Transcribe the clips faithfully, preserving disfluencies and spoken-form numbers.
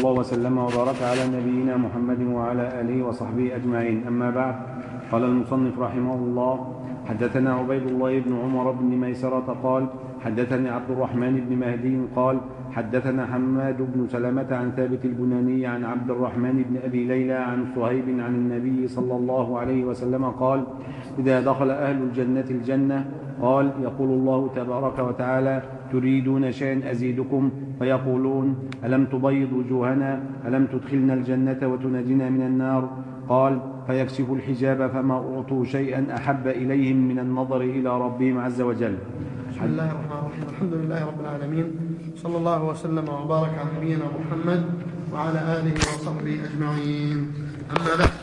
الله وسلم وبارك على نبينا محمد وعلى آله وصحبه أجمعين. أما بعد، قال المصنف رحمه الله: حدثنا عبيد الله بن عمر بن ميسرة قال: حدثني عبد الرحمن بن مهدي قال: حدثنا حماد بن سلمة عن ثابت البناني عن عبد الرحمن بن أبي ليلى عن صهيب عن النبي صلى الله عليه وسلم قال: إذا دخل أهل الجنة الجنة قال: يقول الله تبارك وتعالى: تريدون شيئا أزيدكم؟ فيقولون: ألم تبيض وجوهنا؟ ألم تدخلنا الجنة وتنجنا من النار؟ قال: فيكشف الحجاب فما أعطوا شيئا أحب إليهم من النظر إلى ربهم عز وجل. بسم الله الرحمن الرحيم. الحمد لله رب العالمين، صلى الله وسلم وبارك على نبينا محمد وعلى آله وصحبه أجمعين. أما بعد،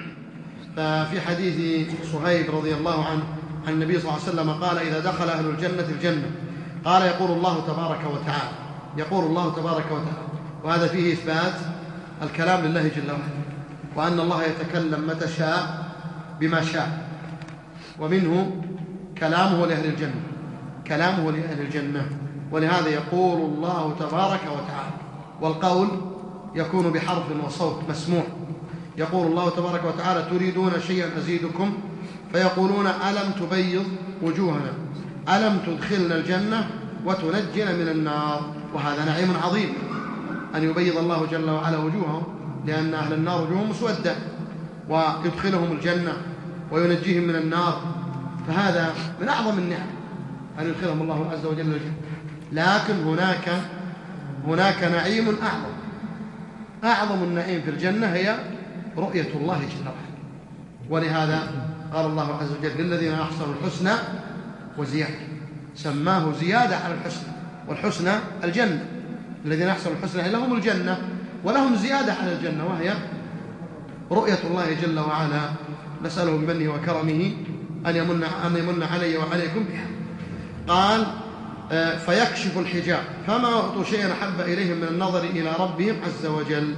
ففي حديث صهيب رضي الله عنه عن النبي صلى الله عليه وسلم قال: إذا دخل أهل الجنة الجنة قال: يقول الله تبارك وتعالى يقول الله تبارك وتعالى وهذا فيه إثبات الكلام لله جل وعلا، وأن الله يتكلم متى شاء بما شاء، ومنه كلامه لأهل الجنة كلامه لأهل الجنة ولهذا يقول الله تبارك وتعالى، والقول يكون بحرف وصوت مسموع. يقول الله تبارك وتعالى: تريدون شيئا أزيدكم؟ فيقولون: ألم تبيض وجوهنا؟ ألم تدخلنا الجنة وتنجنا من النار؟ وهذا نعيم عظيم أن يبيض الله جل وعلا وجوههم، لأن أهل النار وجوههم مسودة، ويدخلهم الجنة وينجيهم من النار، فهذا من أعظم النعم أن يدخلهم الله عز وجل الجنة. لكن هناك هناك نعيم أعظم أعظم النعيم في الجنة هي رؤية الله جل وعلا، ولهذا قال الله عز وجل: للذين أحسنوا الحسنى وزيادة، سماه زيادة على الحسنى، والحسنى الجنة. الذين أحسنوا الحسنى لهم الجنة ولهم زيادة على الجنة، وهي رؤية الله جل وعلا. نسأله بمنه وكرمه أن يمن, أن يمن علي وعليكم بها. قال: فيكشف الحجاب فما أعطوا شيئا أحب إليهم من النظر إلى ربهم عز وجل.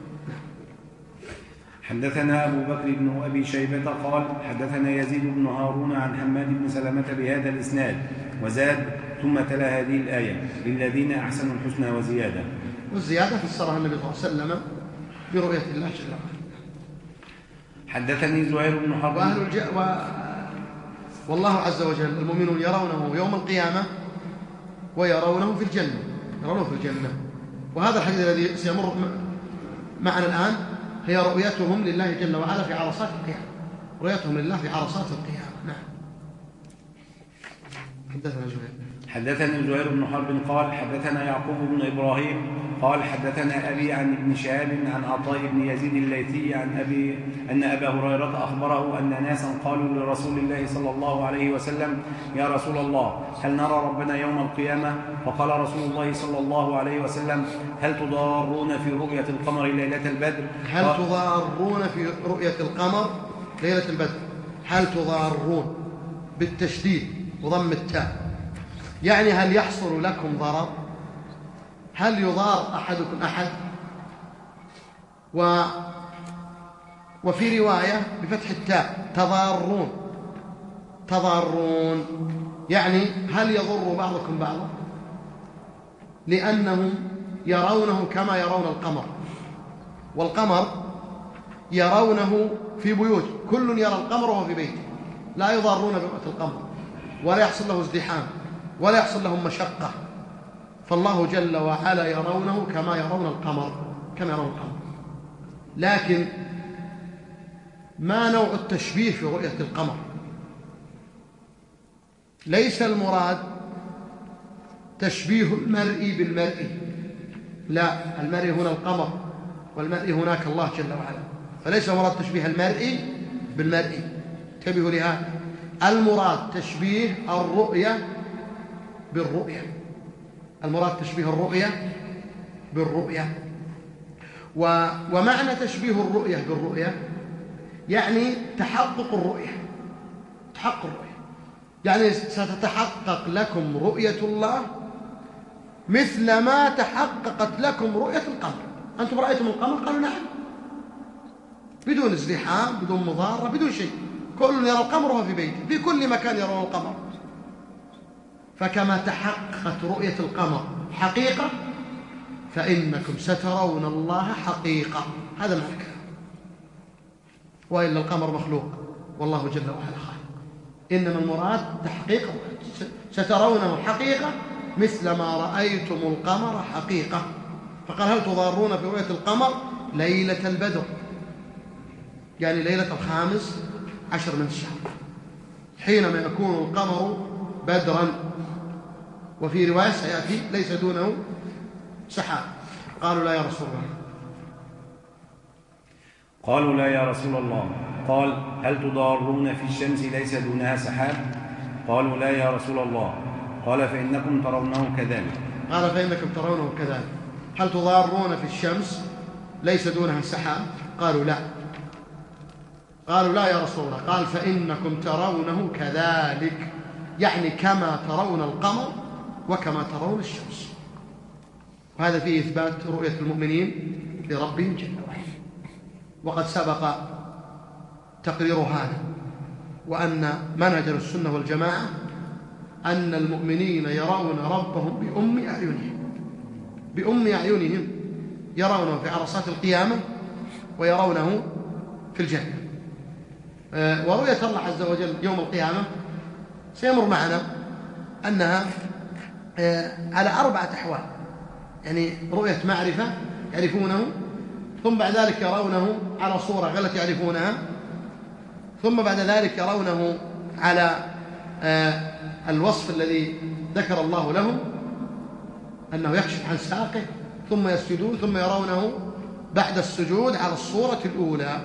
حدثنا أبو بكر بن أبي شيبة قال: حدثنا يزيد بن هارون عن حماد بن سلمة بهذا الإسناد وزاد: ثم تلا هذه الآية: للذين أحسنوا الحسنى وزيادة. والزيادة فسرها النبي صلى الله عليه وسلم برؤية الله جل وعلا. حدثني زهير بن حرب وأهل الج... و... والله عز وجل المؤمنون يرونه يوم القيامة ويرونه في الجنة يرونه في الجنة وهذا الحديث الذي سيمر معنا الآن هي رؤيتهم لله جل وعلا في عرصات القيامة رؤيتهم لله في عرصات القيامة. نعم. حدثنا زهير حدثنا زهير بن حرب قال: حدثنا يعقوب بن إبراهيم قال: حدثنا أبي عن ابن شهاب عن عطاء بن يزيد الليثي عن أبي أن أبا هريرة أخبره أن ناسا قالوا لرسول الله صلى الله عليه وسلم: يا رسول الله، هل نرى ربنا يوم القيامة؟ فقال رسول الله صلى الله عليه وسلم: هل تضارون في رؤية القمر ليلة البدر؟ هل تضارون في رؤية القمر ليلة البدر؟ هل تضارون بالتشديد وضم التاء، يعني هل يحصل لكم ضرر؟ هل يضار أحدكم أحد؟ و وفي رواية بفتح التاء: تضارون تضارون يعني هل يضر بعضكم بعضا؟ لأنهم يرونه كما يرون القمر، والقمر يرونه في بيوت، كل يرى القمر وهو في بيته، لا يضارون برؤية القمر ولا يحصل له ازدحام ولا يحصل لهم مشقة. فالله جل وعلا يرونه كما يرون القمر كما يرون القمر. لكن ما نوع التشبيه في رؤية القمر؟ ليس المراد تشبيه المرء بالمرء، لا، المرء هنا القمر والمرء هناك الله جل وعلا، فليس المراد تشبيه المرء بالمرء. انتبهوا لهذا، المراد تشبيه الرؤية بالرؤية المراد تشبيه الرؤية بالرؤية و... ومعنى تشبيه الرؤية بالرؤية يعني تحقق الرؤية تحقق الرؤية يعني ستتحقق لكم رؤية الله مثل ما تحققت لكم رؤية القمر. أنتم رأيتم القمر؟ قالوا نعم، بدون ازدحام بدون مضارة بدون شيء، كل يرى القمر وهو في بيته، في كل مكان يرون القمر. فكما تحققت رؤية القمر حقيقة، فإنكم سترون الله حقيقة. هذا معنى الكلام. وإلا القمر مخلوق والله جل وعلا خالق. إنما المراد تحقيق، سترونه حقيقة مثل ما رأيتم القمر حقيقة. فقال هل تضارون في رؤية القمر ليلة البدر، يعني ليلة الخامس عشر من الشهر، حينما يكون القمر بدرا. وفي رواية سيأتي ليس دونه سحاب. قالوا لا يا رسول الله. قالوا لا يا رسول الله. قال هل تضارون في الشمس ليس دونها سحاب؟ قالوا لا يا رسول الله. قال فإنكم ترونه كذلك. قال فإنكم ترونه كذلك. هل تضارون في الشمس ليس دونها سحاب؟ قالوا لا. قالوا لا يا رسول الله. قال فإنكم ترونه كذلك، يعني كما ترون القمر وكما ترون الشمس. وهذا فيه إثبات رؤية المؤمنين لربهم جل وعلا. وقد سبق تقرير هذا، وأن منهج السنة والجماعة أن المؤمنين يرون ربهم بأم أعينهم، بأم أعينهم، يرونه في عرصات القيامة ويرونه في الجنة. ورؤية الله عز وجل يوم القيامة سيمر معنا أنها على أربعة أحوال، يعني رؤية معرفة يعرفونه، ثم بعد ذلك يرونه على صورة غلت يعرفونها، ثم بعد ذلك يرونه على الوصف الذي ذكر الله لهم أنه يكشف عن ساقه، ثم يسجدون، ثم يرونه بعد السجود على الصورة الأولى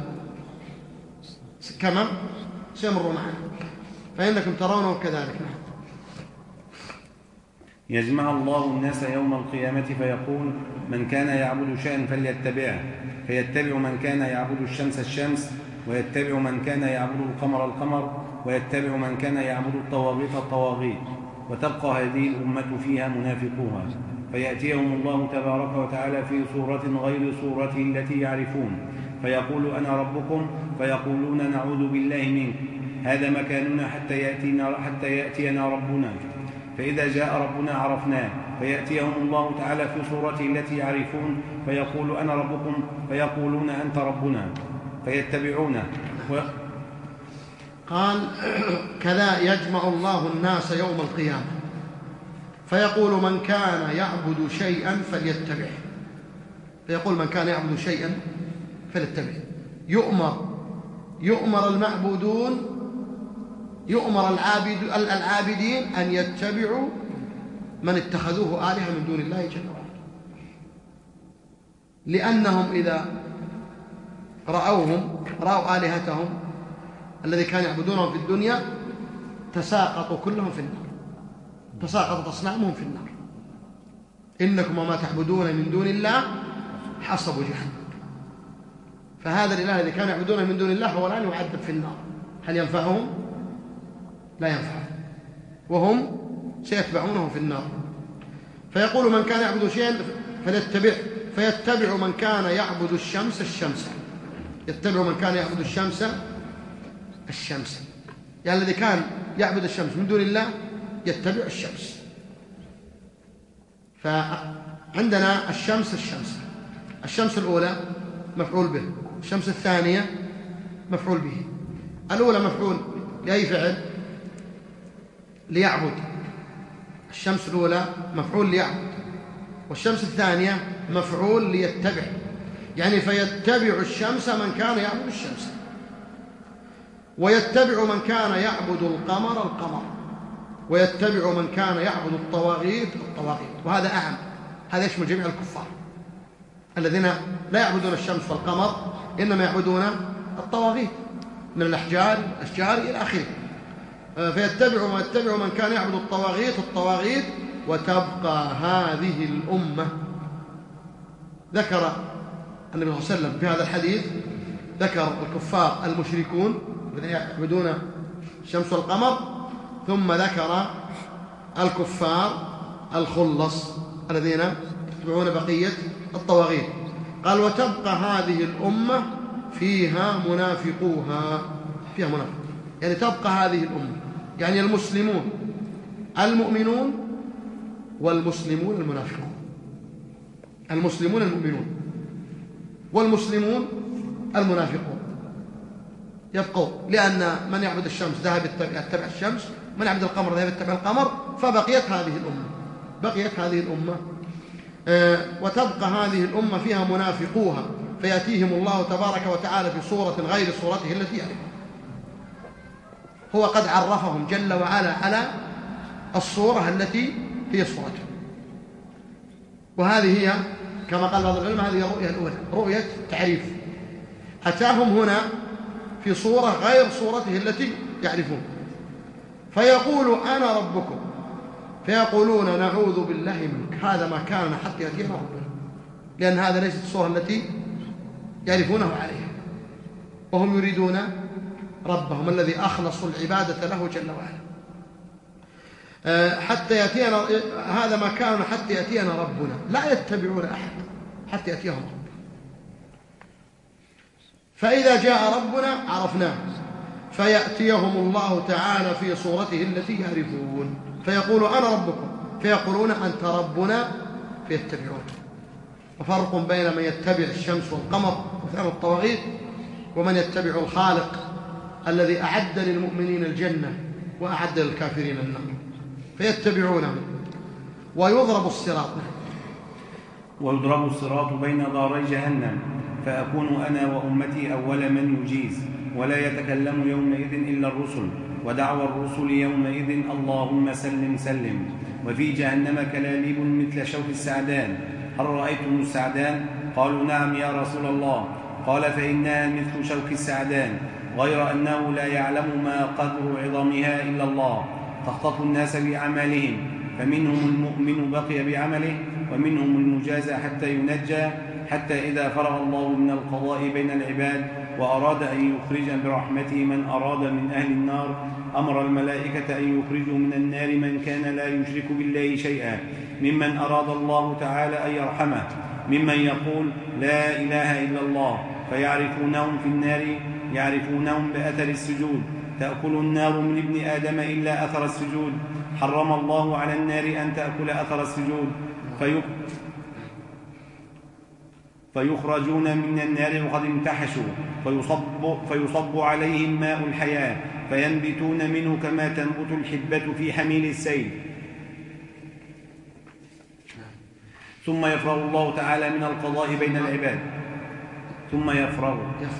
كما سيمر معنا. فإنكم ترونه كذلك. يجمع الله الناس يوم القيامة فيقول من كان يعبد شيئا فليتبعه، فيتبع من كان يعبد الشمس الشمس، ويتبع من كان يعبد القمر القمر، ويتبع من كان يعبد الطواغيت الطواغيت، وتبقى هذه الأمة فيها منافقوها، فيأتيهم الله تبارك وتعالى في صورة غير صورته التي يعرفون، فيقول أنا ربكم، فيقولون نعوذ بالله منك، هذا مكاننا حتى يأتينا, حتى يأتينا ربنا. فإذا جاء ربنا عرفناه، فيأتيهم الله تعالى في صورته التي يعرفون، فيقول أنا ربكم، فيقولون أنت ربنا، فيتبعونه. و... قال كذا يجمع الله الناس يوم القيامة فيقول من كان يعبد شيئا فليتبعه، فيقول من كان يعبد شيئا فليتبعه. يؤمر يؤمر المعبودون يؤمر العابد العابدين أن يتبعوا من اتخذوه آلهة من دون الله جل وعلا، لأنهم إذا رأوهم رأوا آلهتهم الذي كانوا يعبدونهم في الدنيا تساقطوا كلهم في النار، تساقطت أصنامهم في النار. إنكم وما تعبدون من دون الله حصب جهنم. فهذا الإله الذي كانوا يعبدونه من دون الله هو الآن يعذب في النار. هل ينفعهم؟ لا ينفعهم، وهم سيتبعونه في النار. فيقول من كان يعبد شيئا فليتبع، فيتبع من كان يعبد الشمس الشمس، يتبع من كان يعبد الشمس الشمس، يعني الذي كان يعبد الشمس من دون الله يتبع الشمس. فعندنا الشمس الشمس الشمس الأولى مفعول به، الشمس الثانية مفعول به. الأولى مفعول لأي فعل؟ ليعبد. الشمس الأولى مفعول ليعبد، والشمس الثانية مفعول ليتبع، يعني فيتبع الشمس من كان يعبد الشمس، ويتبع من كان يعبد القمر القمر، ويتبع من كان يعبد الطواغيت الطواغيت. وهذا أعم، هذا يشمل جميع الكفار الذين لا يعبدون الشمس والقمر، إنما يعبدون الطواغيت من الأحجار الأشجار إلى آخره. فيتبع ما يتبع من كان يعبد الطواغيت الطواغيت وتبقى هذه الأمة. ذكر النبي صلى الله عليه وسلم في هذا الحديث، ذكر الكفار المشركون الذين يعبدون الشمس والقمر، ثم ذكر الكفار الخلص الذين يتبعون بقية الطواغيت. قال وتبقى هذه الأمة فيها منافقوها، فيها منافق، يعني تبقى هذه الأمة، يعني المسلمون المؤمنون والمسلمون المنافقون. المسلمون المؤمنون، والمسلمون المنافقون يبقون، لأن من يعبد الشمس ذهب يتبع الشمس، من يعبد القمر ذهب يتبع القمر، فبقيت هذه الأمة بقيت هذه الأمة أه وتبقى هذه الأمة فيها منافقوها، فيأتيهم الله تبارك وتعالى في صورة غير صورته التي يعرفون. هو قد عرفهم جل وعلا على الصورة التي هي صورته، وهذه هي كما قال بعض العلماء هذه الرؤية الأولى، رؤية تعريف. أتاهم هنا في صورة غير صورته التي يعرفون، فيقول أنا ربكم، فيقولون نعوذ بالله منك، هذا ما كان حتى يأتينا ربنا، لأن هذا ليست الصورة التي يعرفونه عليها، وهم يريدون ربهم الذي أخلصوا العبادة له جل وعلا. حتى يأتينا، هذا ما كان حتى يأتينا ربنا، لا يتبعون أحد حتى يأتيهم ربنا، فإذا جاء ربنا عرفناه، فيأتيهم الله تعالى في صورته التي يعرفون، فيقول أنا ربكم، فيقولون أنت ربنا فيتبعون. وفرق بين من يتبع الشمس والقمر وثاني الطواغيت، ومن يتبع الخالق الذي أعد للمؤمنين الجنة وأعد للكافرين النار، فيتبعونه. ويضرب الصراط ويضرب الصراط بين داري جهنم، فأكون أنا وأمتي أول من يجيز، ولا يتكلم يومئذ إلا الرسل، ودعوى الرسل يومئذ اللهم سلم سلم. وفي جهنم كلاليب مثل شوك السعدان، هل رأيتم السعدان؟ قالوا نعم يا رسول الله. قال فإنها مثل شوك السعدان، غير أنه لا يعلم ما قدر عظمها إلا الله، تخطف الناس بأعمالهم، فمنهم المؤمن بقي بعمله، ومنهم المجازى حتى ينجى، حتى إذا فرغ الله من القضاء بين العباد وأراد أن يخرج برحمته من أراد من أهل النار، أمر الملائكة أن يخرجوا من النار من كان لا يشرك بالله شيئا، ممن أراد الله تعالى أن يرحمه، ممن يقول لا إله إلا الله، فيعرفونهم في النار، يعرفونهم بأثر السجود، تأكل النار من ابن آدم إلا أثر السجود، حرم الله على النار أن تأكل أثر السجود، فيق... فيخرجون من النار وقد امتحشوا، فيصب, فيصب عليهم ماء الحياة، فينبتون منه كما تنبت الحبة في حميل السيل. ثم يفرغ الله تعالى من القضاء بين العباد ثم يفرغ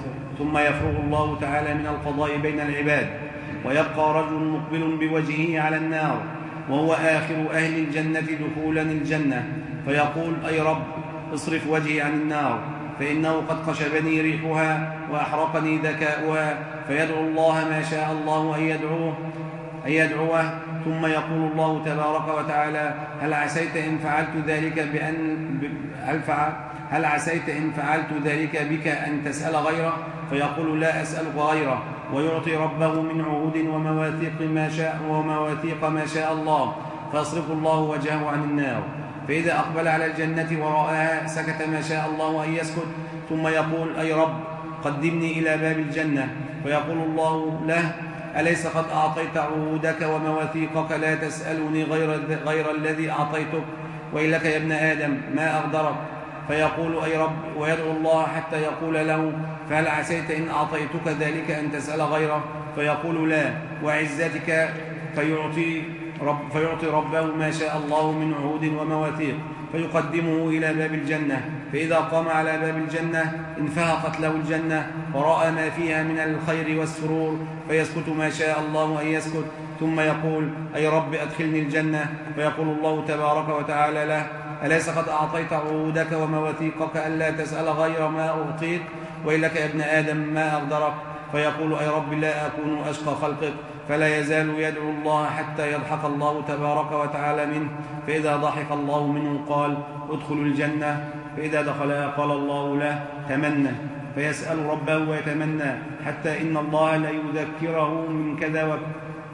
ثم يفرغ الله تعالى من القضاء بين العباد، ويبقى رجل مقبل بوجهه على النار، وهو آخر أهل الجنة دخولا الجنة، فيقول أي رب اصرف وجهي عن النار، فإنه قد قشبني ريحها وأحرقني ذكاؤها، فيدعو الله ما شاء الله أن يدعوه, أن يدعوه ثم يقول الله تبارك وتعالى هل عسيت إن فعلت ذلك بأن هل, فعل هل عسيت إن فعلت ذلك بك أن تسأل غيره؟ فيقول لا أسألك غيره، ويعطي ربه من عهود ومواثيق ما شاء ومواثيق ما شاء الله، فيصرف الله وجهه عن النار. فإذا أقبل على الجنة ورآها سكت ما شاء الله أن يسكت، ثم يقول أي رب قدمني إلى باب الجنة، فيقول الله له أليس قد أعطيت عهودك ومواثيقك، لا تسألني غير, غير الذي أعطيتك، وإلك يا ابن آدم ما أغدرك؟ فيقول أي رب، ويدعو الله حتى يقول له فهل عسيت إن أعطيتك ذلك أن تسأل غيره؟ فيقول لا، وعزتك، فيعطي, رب فيعطي ربه ما شاء الله من عهود ومواثيق، فيقدمه إلى باب الجنة، فإذا قام على باب الجنة انفهقت له الجنة ورأى ما فيها من الخير والسرور، فيسكت ما شاء الله أن يسكت، ثم يقول أي رب أدخلني الجنة، فيقول الله تبارك وتعالى له أليس قد أعطيت عهودك ومواثيقك ألا تسأل غير ما أعطيت، وإلك يا ابن آدم ما أغدرك؟ فيقول أي رب لا أكون أشقى خلقك، فلا يزال يدعو الله حتى يضحك الله تبارك وتعالى منه، فإذا ضحك الله منه قال ادخل الجنة، فإذا دخلها قال الله له تمنى، فيسأل ربه ويتمنى حتى إن الله ليذكره من كذا وكذا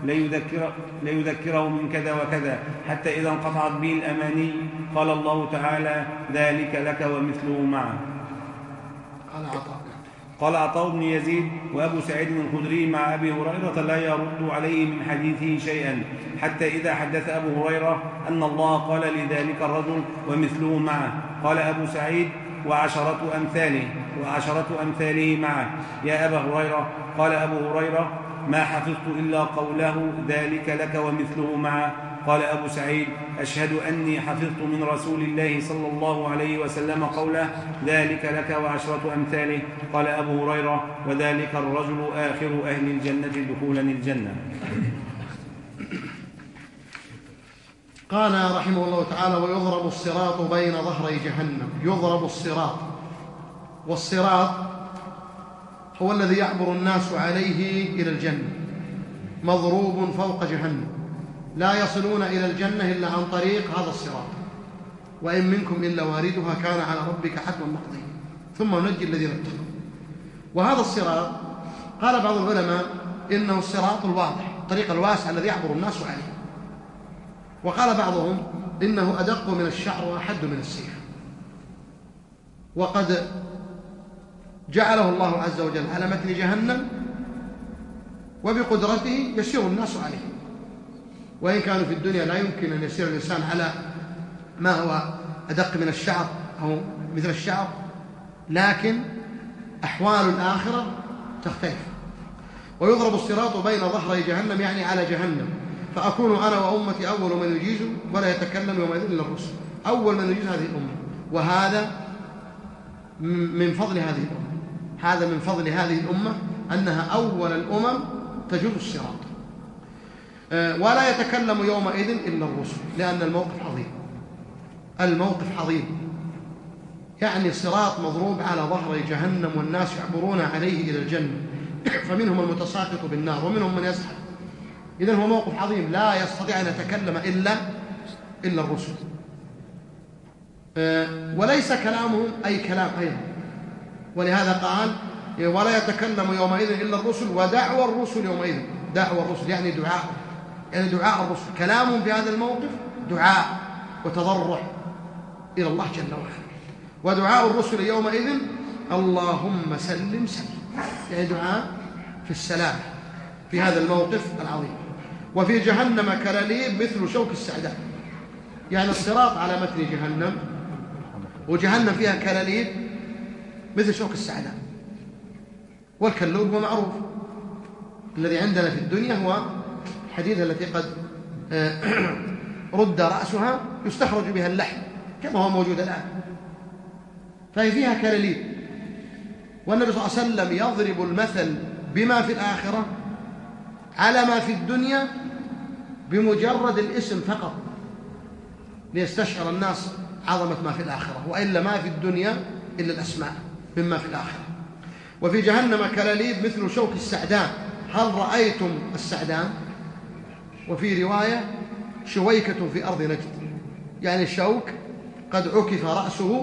ليذكر ليذكره من كذا وكذا، حتى إذا انقطعت به الأماني قال الله تعالى ذلك لك ومثله معه. قال عطاء قال عطاء بن يزيد وأبو سعيد الخدري مع أبي هريرة لا يرد عليه من حديثه شيئا، حتى إذا حدث أبو هريرة أن الله قال لذلك الرجل ومثله معه، قال أبو سعيد وعشرة أمثاله وعشرة أمثاله معه يا أبا هريرة. قال أبو هريرة ما حفظت إلا قوله ذلك لك ومثله معه. قال أبو سعيد أشهد أني حفظت من رسول الله صلى الله عليه وسلم قوله ذلك لك وعشرة أمثاله. قال أبو هريرة وذلك الرجل آخر أهل الجنة دخولا الجنة. قال رحمه الله تعالى ويضرب الصراط بين ظهري جهنم. يضرب الصراط، والصراط هو الذي يعبر الناس عليه إلى الجنة، مضروب فوق جهنم، لا يصلون إلى الجنة إلا عن طريق هذا الصراط، وإن منكم إلا واردها كان على ربك حتما مقضيا ثم ننجي الذين اتقوا. وهذا الصراط قال بعض العلماء إنه الصراط الواضح، الطريق الواسع الذي يعبر الناس عليه، وقال بعضهم إنه أدق من الشعر وأحد من السيف، وقد جعله الله عز وجل على متن جهنم وبقدرته يسير الناس عليه، وإن كانوا في الدنيا لا يمكن أن يسير الإنسان على ما هو أدق من الشعر أو مثل الشعر، لكن أحوال الآخرة تختلف. ويضرب الصراط بين ظهري جهنم يعني على جهنم، فأكون أنا وأمتي أول من يجيز ولا يتكلم يومئذ إلا الرسل، أول من يجيز هذه الأمة، وهذا من فضل هذه الأمة، هذا من فضل هذه الأمة أنها أول الأمم تجوز الصراط. ولا يتكلم يومئذ إلا الرسل، لأن الموقف عظيم، الموقف عظيم، يعني الصراط مضروب على ظهر جهنم والناس يعبرون عليه إلى الجنة، فمنهم المتساقط بالنار ومنهم من يسحب. إذن هو موقف عظيم لا يستطيع أن يتكلم إلا إلا الرسل، وليس كلامهم أي كلام أيضا، ولهذا قال ولا يتكلم يومئذ إلا الرسل ودعوى الرسل يومئذ. دعوى الرسل يعني دعاء، يعني دعاء الرسل، كلامهم في هذا الموقف دعاء وتضرع إلى الله جل وعلا. ودعاء الرسل يومئذ اللهم سلم سلم، يعني دعاء في السلام في هذا الموقف العظيم. وفي جهنم كلاليب مثل شوك السعدان، يعني الصراط على متن جهنم، وجهنم فيها كلاليب مثل شوك السعدان. والكلوب هو معروف الذي عندنا في الدنيا، هو الحديدة التي قد رد رأسها يستخرج بها اللحم كما هو موجود الآن، فهي فيها كلاليب. والنبي صلى الله عليه وسلم يضرب المثل بما في الآخرة على ما في الدنيا بمجرد الاسم فقط، ليستشعر الناس عظمة ما في الآخرة، وإلا ما في الدنيا إلا الأسماء مما في الآخرة. وفي جهنم كلاليب مثل شوك السعدان، هل رأيتم السعدان؟ وفي رواية شويكة في أرض نجد، يعني الشوك قد عكف رأسه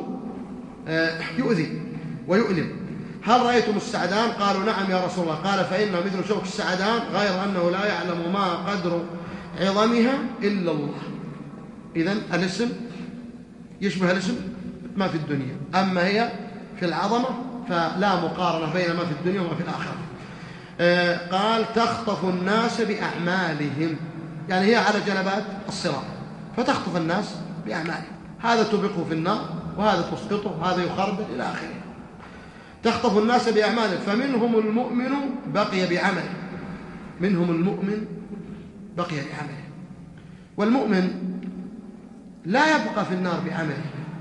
يؤذي ويؤلم. هل رأيتم السعدان؟ قالوا نعم يا رسول الله. قال فإنه مثل شوك السعدان غير أنه لا يعلم ما قدر عظمها إلا الله. إذن الاسم يشبه الاسم ما في الدنيا، أما هي في العظمة فلا مقارنة بين ما في الدنيا وما في الآخرة. آه قال تخطف الناس بأعمالهم، يعني هي على جنبات الصراط فتخطف الناس بأعمالهم، هذا تبقه في النار وهذا تسقطه، هذا يخربل إلى آخره. تخطف الناس بأعمالهم، فمنهم المؤمن بقي بعمله، منهم المؤمن بقي بعمله. والمؤمن لا يبقى في النار بعمله،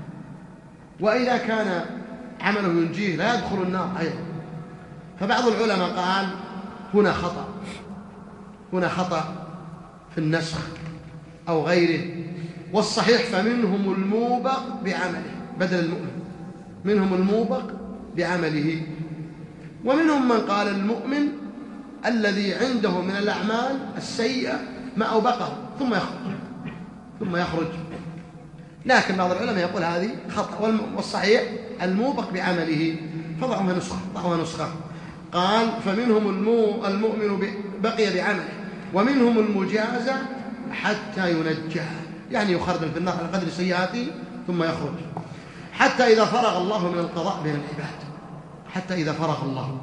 وإذا كان عمله ينجيه لا يدخل النار أيضا. فبعض العلماء قال هنا خطأ، هنا خطأ في النسخ أو غيره، والصحيح فمنهم الموبق بعمله بدل المؤمن، منهم الموبق بعمله. ومنهم من قال المؤمن الذي عنده من الأعمال السيئة ما أوبقه ثم يخرج ثم يخرج لكن بعض العلماء يقول هذه خطأ، والصحيح الموبق بعمله، فضعوها نسخة ضعوها نسخة. قال فمنهم المؤمن بقي بعمله، ومنهم المجازى حتى ينجى، يعني يخرج في النار على قدر سيئاته ثم يخرج، حتى إذا فرغ الله من القضاء بين العباد، حتى إذا فرغ الله.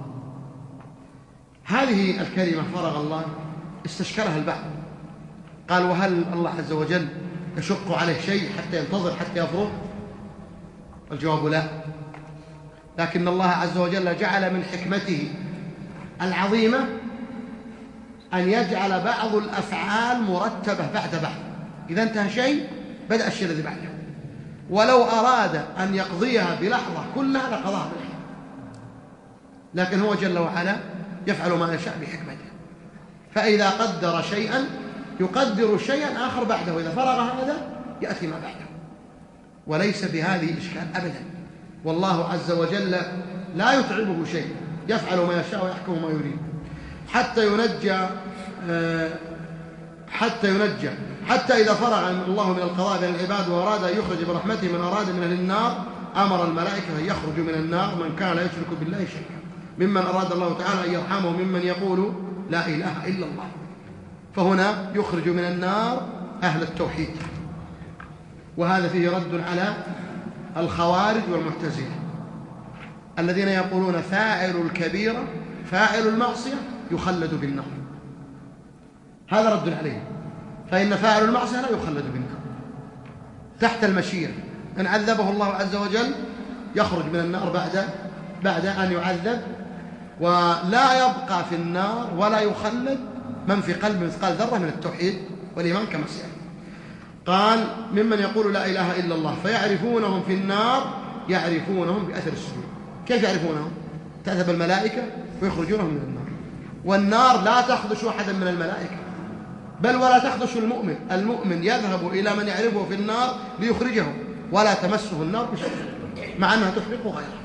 هذه الكلمة فرغ الله استشكلها البعض، قال وهل الله عز وجل يشق عليه شيء حتى ينتظر حتى يفرغ؟ الجواب لا، لكن الله عز وجل جعل من حكمته العظيمة أن يجعل بعض الأفعال مرتبة بعد بعض، إذا انتهى شيء بدأ الشيء الذي بعده، ولو أراد أن يقضيها بلحظة كلها لقضاها بلحظة، لكن هو جل وعلا يفعل ما يشاء بحكمته. فإذا قدر شيئا يقدر شيئا آخر بعده، إذا فرغ هذا يأتي ما بعده، وليس بهذه إشكال أبدا. والله عز وجل لا يتعبه شيء، يفعل ما يشاء ويحكم ما يريد حتى ينجى حتى ينجى حتى إذا فرغ الله من القضاء بين العباد وأراد أن يخرج برحمته من أراد من أهل النار أمر الملائكة أن يخرجوا من النار من كان لا يشرك بالله شيئا، ممن أراد الله تعالى أن يرحمه ممن يقول لا إله إلا الله. فهنا يخرج من النار أهل التوحيد، وهذا فيه رد على الخوارج والمعتزلة الذين يقولون فاعل الكبيرة فاعل المعصية يخلد بالنار، هذا رد عليه، فإن فاعل المعصية لا يخلد بالنار تحت المشيئة، إن عذبه الله عز وجل يخرج من النار بعد بعد أن يعذب، ولا يبقى في النار ولا يخلد من في قلب مثقال ذرة من التوحيد والإيمان كما سيأتي. قال ممن يقول لا إله إلا الله فيعرفونهم في النار يعرفونهم بأثر السجود. كيف يعرفونهم؟ تذهب الملائكة ويخرجونهم من النار، والنار لا تخدش أحدا من الملائكة، بل ولا تخدش المؤمن. المؤمن يذهب إلى من يعرفه في النار ليخرجه، ولا تمسه النار بشيء مع أنها تحرق غيره.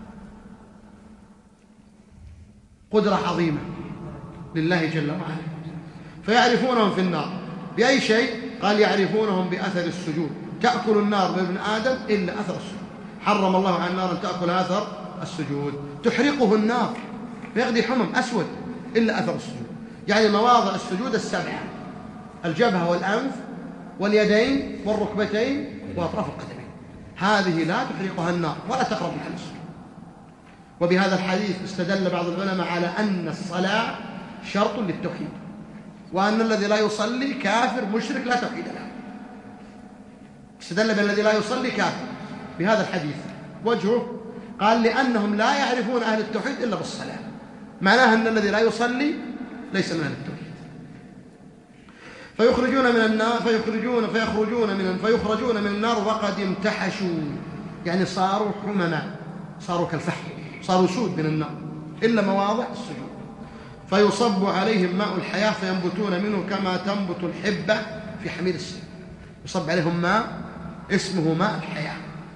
قدرة عظيمة لله جل وعلا. فيعرفونهم في النار بأي شيء؟ قال يعرفونهم بأثر السجود. تأكل النار بابن آدم إلا أثر السجود، حرم الله على النار أن تأكل أثر السجود، تحرقه النار فيغلي حمم أسود إلا أثر السجود، يعني مواضع السجود السبعة: الجبهة والأنف واليدين والركبتين وأطراف القدمين، هذه لا تحرقها النار ولا تقرب محل السجود. وبهذا الحديث استدل بعض العلماء على أن الصلاة شرط للتوحيد، وأن الذي لا يصلي كافر مشرك لا توحيد له. استدل بالذي لا يصلي كافر بهذا الحديث. وجهه قال لأنهم لا يعرفون أهل التوحيد إلا بالصلاة، معناها أن الذي لا يصلي ليس من أهل التوحيد. فيخرجون من النار فيخرجون فيخرجون من فيخرجون من النار وقد امتحشوا، يعني صاروا حمما، صاروا كالفحم، صاروا سود من النار إلا مواضع السجود. فيصب عليهم ماء الحياة فينبتون منه كما تنبت الحبة في حميل السيل. يصب عليهم ماء اسمه ماء الحياة،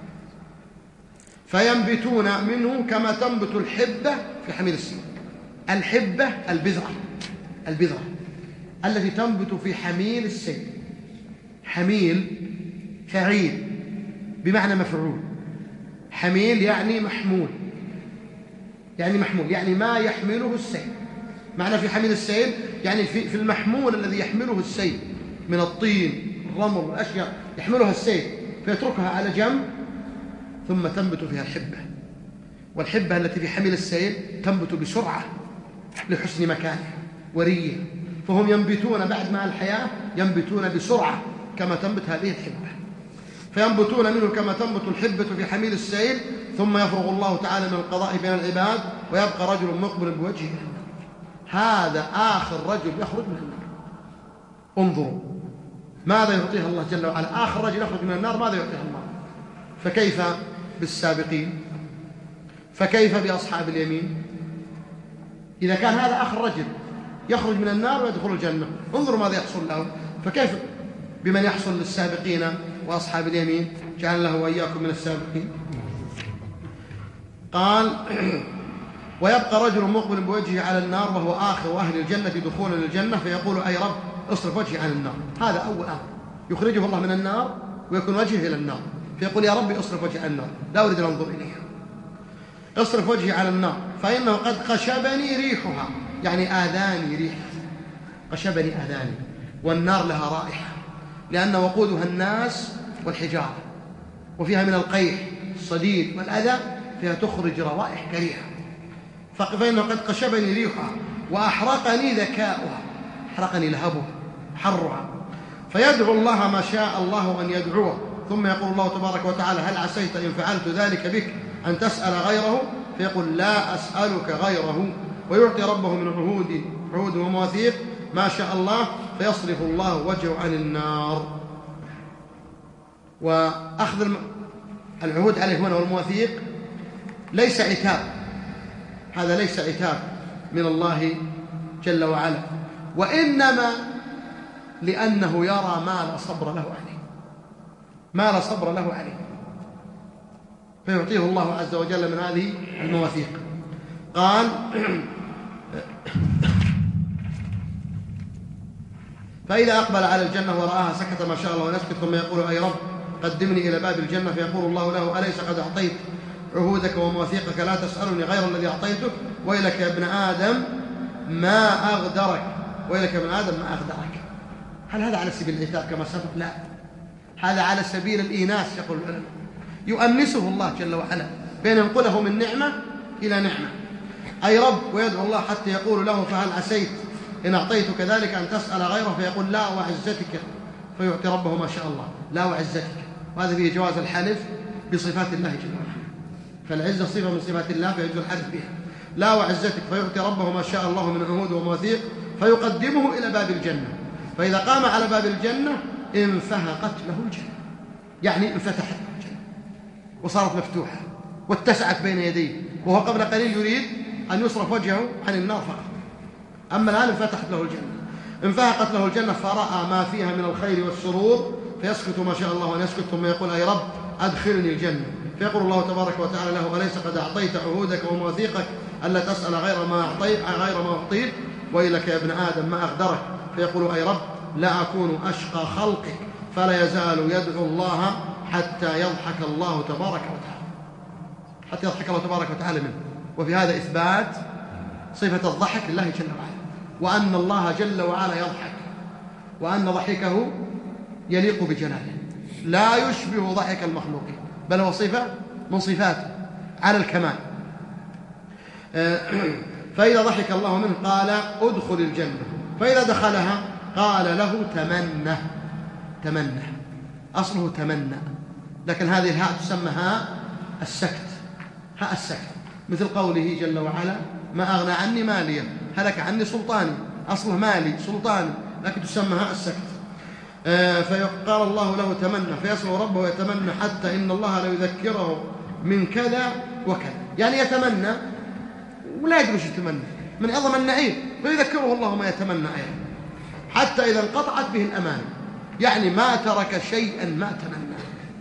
فينبتون منه كما تنبت الحبة في حميل السيل. الحبة البذرة، البذرة التي تنبت في حميل السيل. حميل فعيل بمعنى مفعول، حميل يعني محمول، يعني محمول يعني ما يحمله السيل. معنى في حميل السيل يعني في, في المحمول الذي يحمله السيل من الطين الرمل والأشياء يحملها السيل فيتركها على جنب، ثم تنبت فيها الحبة. والحبة التي في حميل السيل تنبت بسرعة لحسن مكانها وريه، فهم ينبتون بعد ماء الحياة ينبتون بسرعة كما تنبت هذه الحبة. فينبتون منه كما تنبت الحبة في حميل السيل، ثم يفرغ الله تعالى من القضاء بين العباد ويبقى رجل مقبل بوجهه. هذا آخر رجل يخرج من النار. انظروا ماذا يعطيها الله جل وعلا، آخر رجل يخرج من النار ماذا يعطيها الله. فكيف بالسابقين؟ فكيف بأصحاب اليمين؟ إذا كان هذا آخر رجل يخرج من النار ويدخل الجنة، انظروا ماذا يحصل له. فكيف بمن يحصل للسابقين وأصحاب اليمين؟ جعل الله وإياكم من السابقين. قال ويبقى رجل مقبل بوجهه على النار وهو آخر أهل الجنة دخولا للجنة، فيقول أي رب اصرف وجهي عن النار. هذا أول أمر، يخرجه الله من النار ويكون وجهه إلى النار، فيقول يا ربي اصرف وجهي عن النار، لا أريد أن أنظر إليها، اصرف وجهي على النار فإنه قد قشبني ريحها، يعني آذاني ريحها، قشبني آذاني. والنار لها رائحة لأن وقودها الناس والحجارة، وفيها من القيح الصديد والأذى، فيها تخرج روائح كريهة فإنه قد قشبني ريحها وأحرقني ذكاؤها، أحرقني لهبها حرها. فيدعو الله ما شاء الله أن يدعوه، ثم يقول الله تبارك وتعالى: هل عسيت إن فعلت ذلك بك أن تسأل غيره؟ فيقول: لا أسألك غيره، ويعطي ربه من عهود عهود ومواثيق ما شاء الله، فيصرف الله وجهه عن النار. وأخذ العهود عليه هنا والمواثيق ليس عتاب، هذا ليس عتاب من الله جل وعلا، وإنما لأنه يرى ما لا صبر له عليه، ما لا صبر له عليه، فيعطيه الله عز وجل من هذه المواثيق. قال: فإذا أقبل على الجنة ورآها سكت ما شاء الله ونسكت، ثم يقول: أي رب قدمني إلى باب الجنة. فيقول الله له: أليس قد أعطيت عهودك ومواثيقك؟ لا تسألني غير الذي أعطيتك. ويلك يا ابن آدم ما أغدرك، ويلك يا ابن آدم ما أغدرك. هل هذا على سبيل العتاب كما سبق؟ لا، هذا على سبيل الإيناس. يقول العلماء يؤنسه الله جل وعلا بين ينقله من نعمة إلى نعمة. أي رب، ويدعو الله حتى يقول له: فهل عسيت إن أعطيتك ذلك أن تسأل غيره؟ فيقول: لا وعزتك، فيعطي ربه ما شاء الله. لا وعزتك، وهذا فيه جواز الحلف بصفات الله جل وعلا، فالعزة صفة من صفات الله فيجوز الحلف بها. لا وعزتك، فيعطي ربه ما شاء الله من عهود ومواثيق، فيقدمه إلى باب الجنة. فإذا قام على باب الجنة انفهقت له الجنة، يعني انفتحت له الجنة وصارت مفتوحة واتسعت بين يديه، وهو قبل قليل يريد أن يصرف وجهه عن النار فقط، أما الآن انفتحت له الجنة. انفهقت له الجنة فرأى ما فيها من الخير والسرور، فيسكت ما شاء الله ونسكت، ثم يقول: أي رب أدخلني الجنة. فيقول الله تبارك وتعالى له: أليس قد أعطيت عهودك ومواثيقك ألا تسأل غير ما أعطيت غير ما أعطيت؟ ويلك يا ابن آدم ما أغدرك. فيقول: أي رب لا أكون أشقى خلقك. فلا يزال يدعو الله حتى يضحك الله تبارك وتعالى، حتى يضحك الله تبارك وتعالى منه. وفي هذا إثبات صفة الضحك لله جل وعلا، وأن الله جل وعلا يضحك، وأن ضحكه يليق بجلاله، لا يشبه ضحك المخلوقين، بل هو صفة من صفاته على الكمال. فإذا ضحك الله منه قال: ادخل الجنة. فإذا دخلها قال له: تمنى. تمنى أصله تمنى، لكن هذه الهاء تسمى هاء السكت، هاء السكت، مثل قوله جل وعلا: ما أغنى عني ماليا، هلك عني سلطاني. أصله مالي سلطاني، لكن تسمى هاء السكت. فيقال الله له: تمنى. فيسأل ربه ويتمنى حتى إن الله ليذكره من كذا وكذا، يعني يتمنى ولا يدري ايش يتمنى من عظم النعيم، فيذكره الله ما يتمنى أيضا، حتى إذا انقطعت به الأمان، يعني ما ترك شيئا ما تمنى.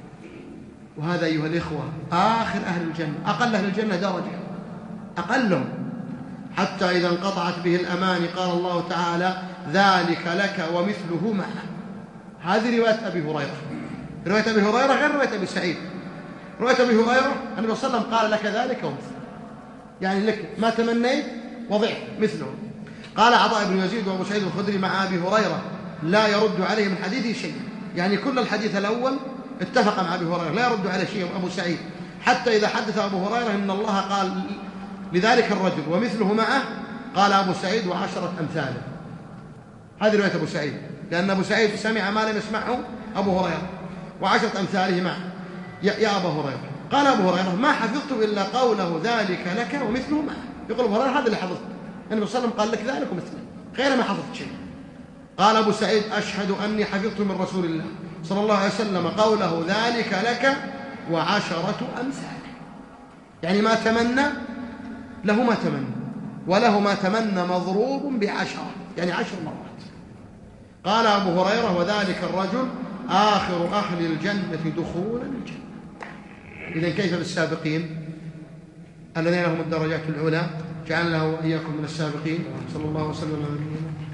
وهذا أيها الإخوة آخر أهل الجنة، أقل أهل الجنة درجة، أقلهم. حتى إذا انقطعت به الأمان قال الله تعالى: ذلك لك ومثله معه. هذه رواية أبي هريرة. رواية أبي هريرة غير رواية أبي سعيد. رواية أبي هريرة النبي صلى الله عليه وسلم قال: لك ذلك ومثله، يعني لك ما تمنيت وضعت مثله. قال عطاء بن يزيد وأبو سعيد الخدري مع أبي هريرة لا يرد عليه من حديثه شيء، يعني كل الحديث الأول اتفق مع أبي هريرة لا يرد عليه شيء أبو سعيد، حتى إذا حدث أبو هريرة إن الله قال لذلك الرجل ومثله معه، قال أبو سعيد: وعشرة أمثاله. هذه رواية أبو سعيد، لأن أبو سعيد سمع ما لم يسمعه أبو هريرة، وعشرة أمثاله معه. يا أبا هريرة، قال أبو هريرة: ما حفظت إلا قوله ذلك لك ومثله معه. يقول أبو هريرة: هذا اللي حفظت، النبي صلى الله عليه وسلم قال لك ذلك ومثله، غير ما حفظت شيء. قال أبو سعيد: أشهد أني حفظت من رسول الله صلى الله عليه وسلم قوله ذلك لك وعشرة أمثاله، يعني ما تمنى له ما تمنى، وله ما تمنى مضروب بعشرة، يعني عشر مرات. قال أبو هريرة: وذلك الرجل آخر أهل الجنة دخولا الجنة. إذن كيف بالسابقين الذين لهم الدرجات العلى؟ جعلنا وإياكم من السابقين. صلى الله وسلم على نبينا